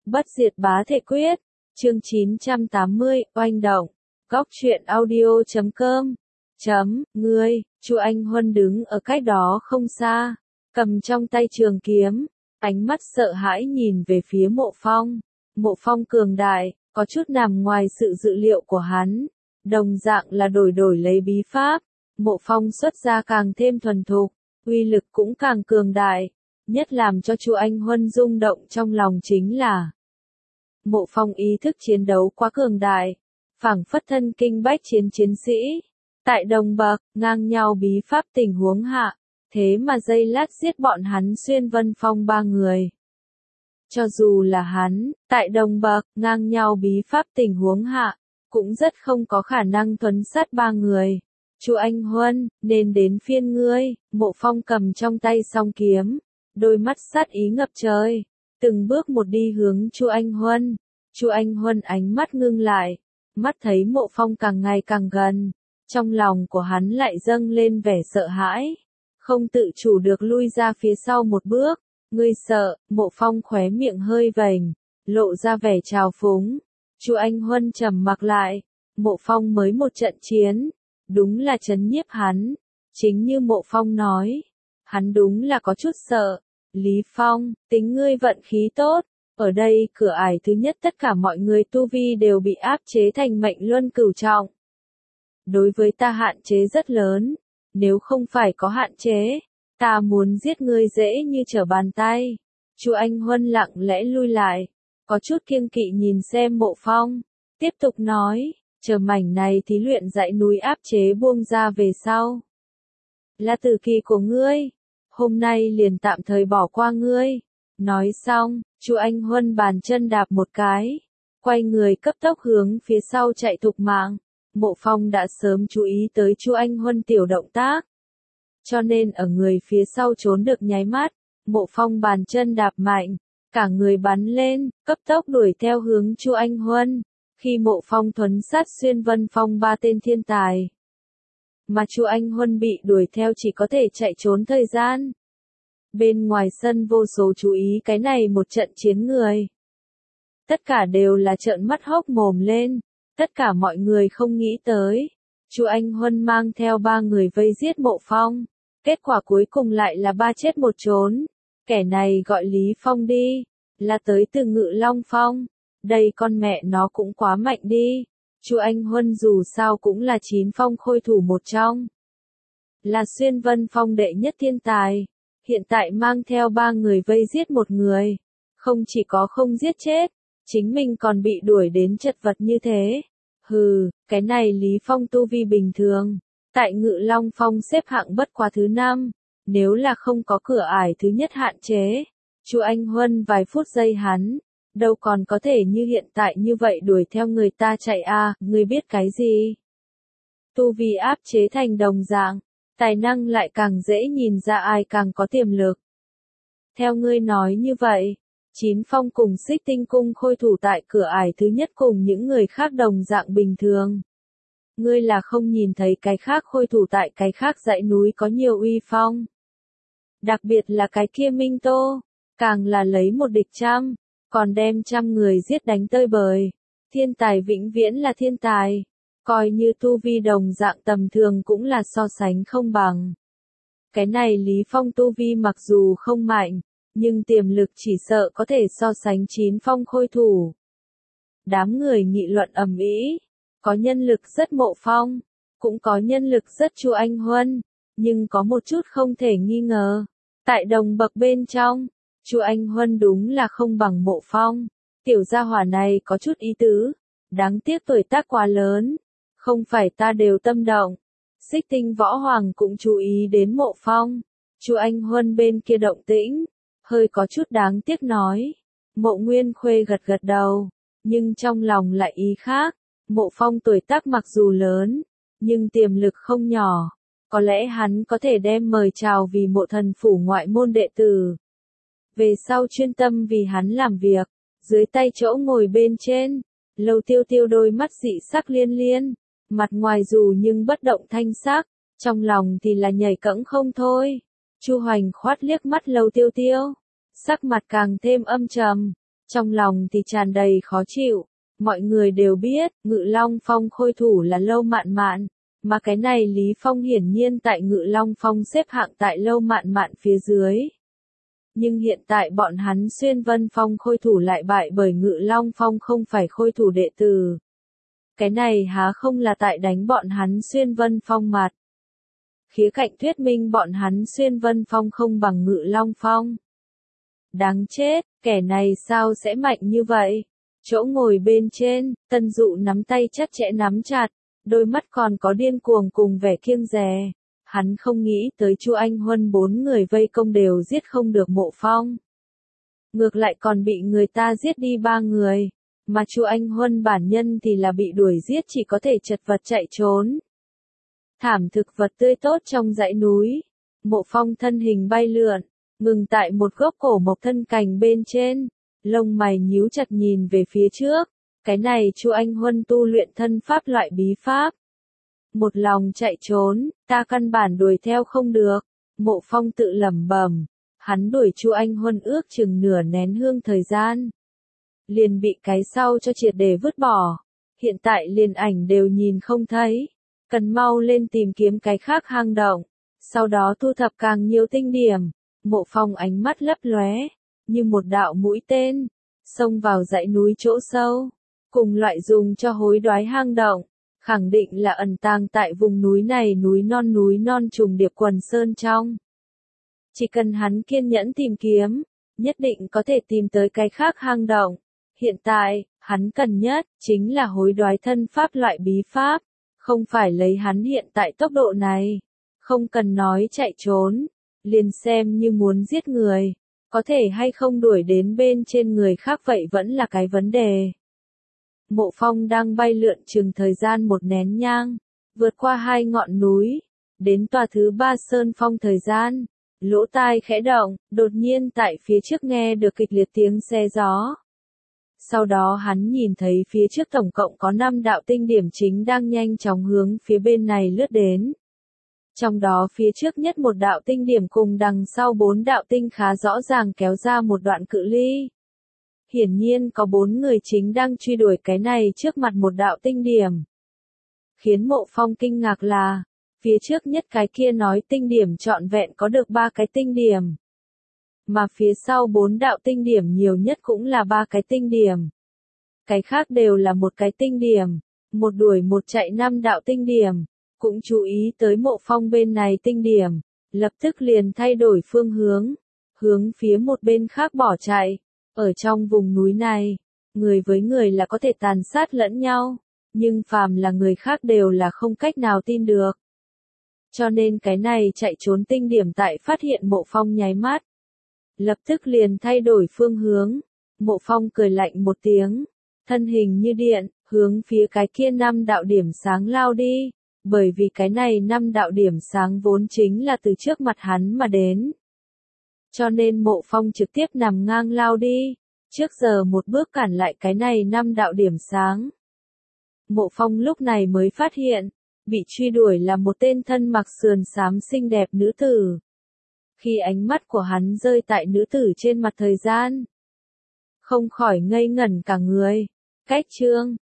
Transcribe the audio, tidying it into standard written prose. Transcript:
Bất diệt bá thể quyết, chương 980, oanh động, góc truyện audio.com, ngươi, Chu Anh Huân đứng ở cách đó không xa, cầm trong tay trường kiếm, ánh mắt sợ hãi nhìn về phía Mộ Phong. Mộ Phong cường đại, có chút nằm ngoài sự dự liệu của hắn, đồng dạng là đổi lấy bí pháp, Mộ Phong xuất ra càng thêm thuần thục, uy lực cũng càng cường đại, nhất làm cho Chu Anh Huân rung động trong lòng chính là Mộ Phong ý thức chiến đấu quá cường đại, phảng phất thân kinh bách chiến chiến sĩ, tại đồng bậc, ngang nhau bí pháp tình huống hạ, thế mà giây lát giết bọn hắn xuyên vân phong ba người. Cho dù là hắn, tại đồng bậc, ngang nhau bí pháp tình huống hạ, cũng rất không có khả năng thuấn sát ba người. Chu Anh Huân, nên đến phiên ngươi. Mộ Phong cầm trong tay song kiếm, đôi mắt sát ý ngập trời, từng bước một đi hướng Chu Anh Huân. Chu Anh Huân ánh mắt ngưng lại, mắt thấy Mộ Phong càng ngày càng gần, trong lòng của hắn lại dâng lên vẻ sợ hãi, không tự chủ được lui ra phía sau một bước. Ngươi sợ? Mộ Phong khóe miệng hơi vểnh, lộ ra vẻ trào phúng. Chu Anh Huân trầm mặc lại, Mộ Phong mới một trận chiến, đúng là trấn nhiếp hắn. Chính như Mộ Phong nói, hắn đúng là có chút sợ. Lý Phong, tính ngươi vận khí tốt, ở đây cửa ải thứ nhất tất cả mọi người tu vi đều bị áp chế thành mệnh luân cửu trọng. Đối với ta hạn chế rất lớn, nếu không phải có hạn chế, ta muốn giết ngươi dễ như trở bàn tay. Chu Anh Huân lặng lẽ lui lại, có chút kiêng kỵ nhìn xem Mộ Phong, tiếp tục nói, chờ mảnh này thí luyện dãy núi áp chế buông ra về sau. Là tử kỳ của ngươi, hôm nay liền tạm thời bỏ qua ngươi. Nói xong, Chu Anh Huân bàn chân đạp một cái, quay người cấp tốc hướng phía sau chạy thục mạng. Mộ Phong đã sớm chú ý tới Chu Anh Huân tiểu động tác, cho nên ở người phía sau trốn được nháy mắt, Mộ Phong bàn chân đạp mạnh, cả người bắn lên, cấp tốc đuổi theo hướng Chu Anh Huân. Khi Mộ Phong thuấn sát xuyên vân phong ba tên thiên tài, mà Chu Anh Huân bị đuổi theo chỉ có thể chạy trốn thời gian. Bên ngoài sân vô số chú ý cái này một trận chiến người. Tất cả đều là trợn mắt hốc mồm lên, tất cả mọi người không nghĩ tới. Chu Anh Huân mang theo ba người vây giết Mộ Phong, kết quả cuối cùng lại là ba chết một trốn. Kẻ này gọi Lý Phong đi, là tới từ Ngự Long Phong, đây con mẹ nó cũng quá mạnh đi. Chu Anh Huân dù sao cũng là 9 phong khôi thủ một trong, là xuyên vân phong đệ nhất thiên tài, hiện tại mang theo ba người vây giết một người, không chỉ có không giết chết, chính mình còn bị đuổi đến chật vật như thế. Hừ, cái này Lý Phong tu vi bình thường, tại Ngự Long Phong xếp hạng bất quá thứ 5, nếu là không có cửa ải thứ nhất hạn chế, Chu Anh Huân vài phút giây hắn, đâu còn có thể như hiện tại như vậy đuổi theo người ta chạy à, ngươi biết cái gì? Tu vi áp chế thành đồng dạng, tài năng lại càng dễ nhìn ra ai càng có tiềm lực. Theo ngươi nói như vậy, 9 phong cùng Xích Tinh cung khôi thủ tại cửa ải thứ nhất cùng những người khác đồng dạng bình thường. Ngươi là không nhìn thấy cái khác khôi thủ tại cái khác dãy núi có nhiều uy phong. Đặc biệt là cái kia Minh Tô, càng là lấy một địch trăm, còn đem 100 người giết đánh tơi bời. Thiên tài vĩnh viễn là thiên tài, coi như tu vi đồng dạng tầm thường cũng là so sánh không bằng. Cái này Lý Phong tu vi mặc dù không mạnh, nhưng tiềm lực chỉ sợ có thể so sánh 9 phong khôi thủ. Đám người nghị luận ầm ĩ, có nhân lực rất Mộ Phong, cũng có nhân lực rất Chu Anh Huân, nhưng có một chút không thể nghi ngờ, tại đồng bậc bên trong, Chu Anh Huân đúng là không bằng Mộ Phong. Tiểu gia hỏa này có chút ý tứ, đáng tiếc tuổi tác quá lớn, không phải ta đều tâm động. Xích Tinh Võ Hoàng cũng chú ý đến Mộ Phong, Chu Anh Huân bên kia động tĩnh, hơi có chút đáng tiếc nói. Mộ Nguyên Khuê gật gật đầu, nhưng trong lòng lại ý khác. Mộ Phong tuổi tác mặc dù lớn, nhưng tiềm lực không nhỏ, có lẽ hắn có thể đem mời chào vì Mộ Thần phủ ngoại môn đệ tử. Về sau chuyên tâm vì hắn làm việc, dưới tay chỗ ngồi bên trên, Lâu Tiêu Tiêu đôi mắt dị sắc liên liên, mặt ngoài dù nhưng bất động thanh sắc, trong lòng thì là nhảy cẫng không thôi. Chu Hoành khoát liếc mắt Lâu Tiêu Tiêu, sắc mặt càng thêm âm trầm, Trong lòng thì tràn đầy khó chịu. Mọi người đều biết, Ngự Long Phong khôi thủ là Lâu Mạn Mạn, mà cái này Lý Phong hiển nhiên tại Ngự Long Phong xếp hạng tại Lâu Mạn Mạn phía dưới. Nhưng hiện tại bọn hắn Xuyên Vân Phong khôi thủ lại bại bởi Ngự Long Phong không phải khôi thủ đệ tử. Cái này há không là tại đánh bọn hắn Xuyên Vân Phong mặt. Khía cạnh thuyết minh bọn hắn Xuyên Vân Phong không bằng Ngự Long Phong. Đáng chết, kẻ này sao sẽ mạnh như vậy? Chỗ ngồi bên trên, Tân Dụ nắm tay chặt chẽ nắm chặt, đôi mắt còn có điên cuồng cùng vẻ kiêng dè. Hắn không nghĩ tới Chu Anh Huân 4 người vây công đều giết không được Mộ Phong. Ngược lại còn bị người ta giết đi 3 người, mà Chu Anh Huân bản nhân thì là bị đuổi giết chỉ có thể chật vật chạy trốn. Thảm thực vật tươi tốt trong dãy núi, Mộ Phong thân hình bay lượn, ngừng tại một gốc cổ mộc thân cành bên trên, lông mày nhíu chặt nhìn về phía trước. Cái này Chu Anh Huân tu luyện thân pháp loại bí pháp. Một lòng chạy trốn, ta căn bản đuổi theo không được. Mộ Phong tự lẩm bẩm, hắn đuổi Chu Anh Huân ước chừng nửa nén hương thời gian. Liền bị cái sau cho triệt để vứt bỏ. Hiện tại liền ảnh đều nhìn không thấy. Cần mau lên tìm kiếm cái khác hang động. Sau đó thu thập càng nhiều tinh điểm. Mộ Phong ánh mắt lấp lóe, như một đạo mũi tên, xông vào dãy núi chỗ sâu. Cùng loại dùng cho hối đoái hang động, khẳng định là ẩn tàng tại vùng núi này núi non trùng điệp quần sơn trong. Chỉ cần hắn kiên nhẫn tìm kiếm, nhất định có thể tìm tới cái khác hang động. Hiện tại, hắn cần nhất, chính là hối đoái thân pháp loại bí pháp, không phải lấy hắn hiện tại tốc độ này. Không cần nói chạy trốn, liền xem như muốn giết người, có thể hay không đuổi đến bên trên người khác vậy vẫn là cái vấn đề. Mộ Phong đang bay lượn chừng thời gian một nén nhang, vượt qua 2 ngọn núi, đến tòa thứ 3 sơn phong thời gian, lỗ tai khẽ động, đột nhiên tại phía trước nghe được kịch liệt tiếng xe gió. Sau đó hắn nhìn thấy phía trước tổng cộng có 5 đạo tinh điểm chính đang nhanh chóng hướng phía bên này lướt đến. Trong đó phía trước nhất một đạo tinh điểm cùng đằng sau 4 đạo tinh khá rõ ràng kéo ra một đoạn cự ly. Hiển nhiên có 4 người chính đang truy đuổi cái này trước mặt một đạo tinh điểm. Khiến Mộ Phong kinh ngạc là, phía trước nhất cái kia nói tinh điểm trọn vẹn có được 3 cái tinh điểm. Mà phía sau 4 đạo tinh điểm nhiều nhất cũng là 3 cái tinh điểm. Cái khác đều là một cái tinh điểm, một đuổi một chạy 5 đạo tinh điểm. Cũng chú ý tới Mộ Phong bên này tinh điểm, lập tức liền thay đổi phương hướng phía một bên khác bỏ chạy. Ở trong vùng núi này, người với người là có thể tàn sát lẫn nhau, nhưng phàm là người khác đều là không cách nào tin được. Cho nên cái này chạy trốn tinh điểm tại phát hiện Mộ Phong nháy mắt, lập tức liền thay đổi phương hướng. Mộ Phong cười lạnh một tiếng, thân hình như điện, hướng phía cái kia 5 đạo điểm sáng lao đi. Bởi vì cái này 5 đạo điểm sáng vốn chính là từ trước mặt hắn mà đến. Cho nên Mộ Phong trực tiếp nằm ngang lao đi, trước giờ một bước cản lại cái này 5 đạo điểm sáng. Mộ Phong lúc này mới phát hiện, bị truy đuổi là một tên thân mặc sườn xám xinh đẹp nữ tử. Khi ánh mắt của hắn rơi tại nữ tử trên mặt thời gian, không khỏi ngây ngẩn cả người. Cách chương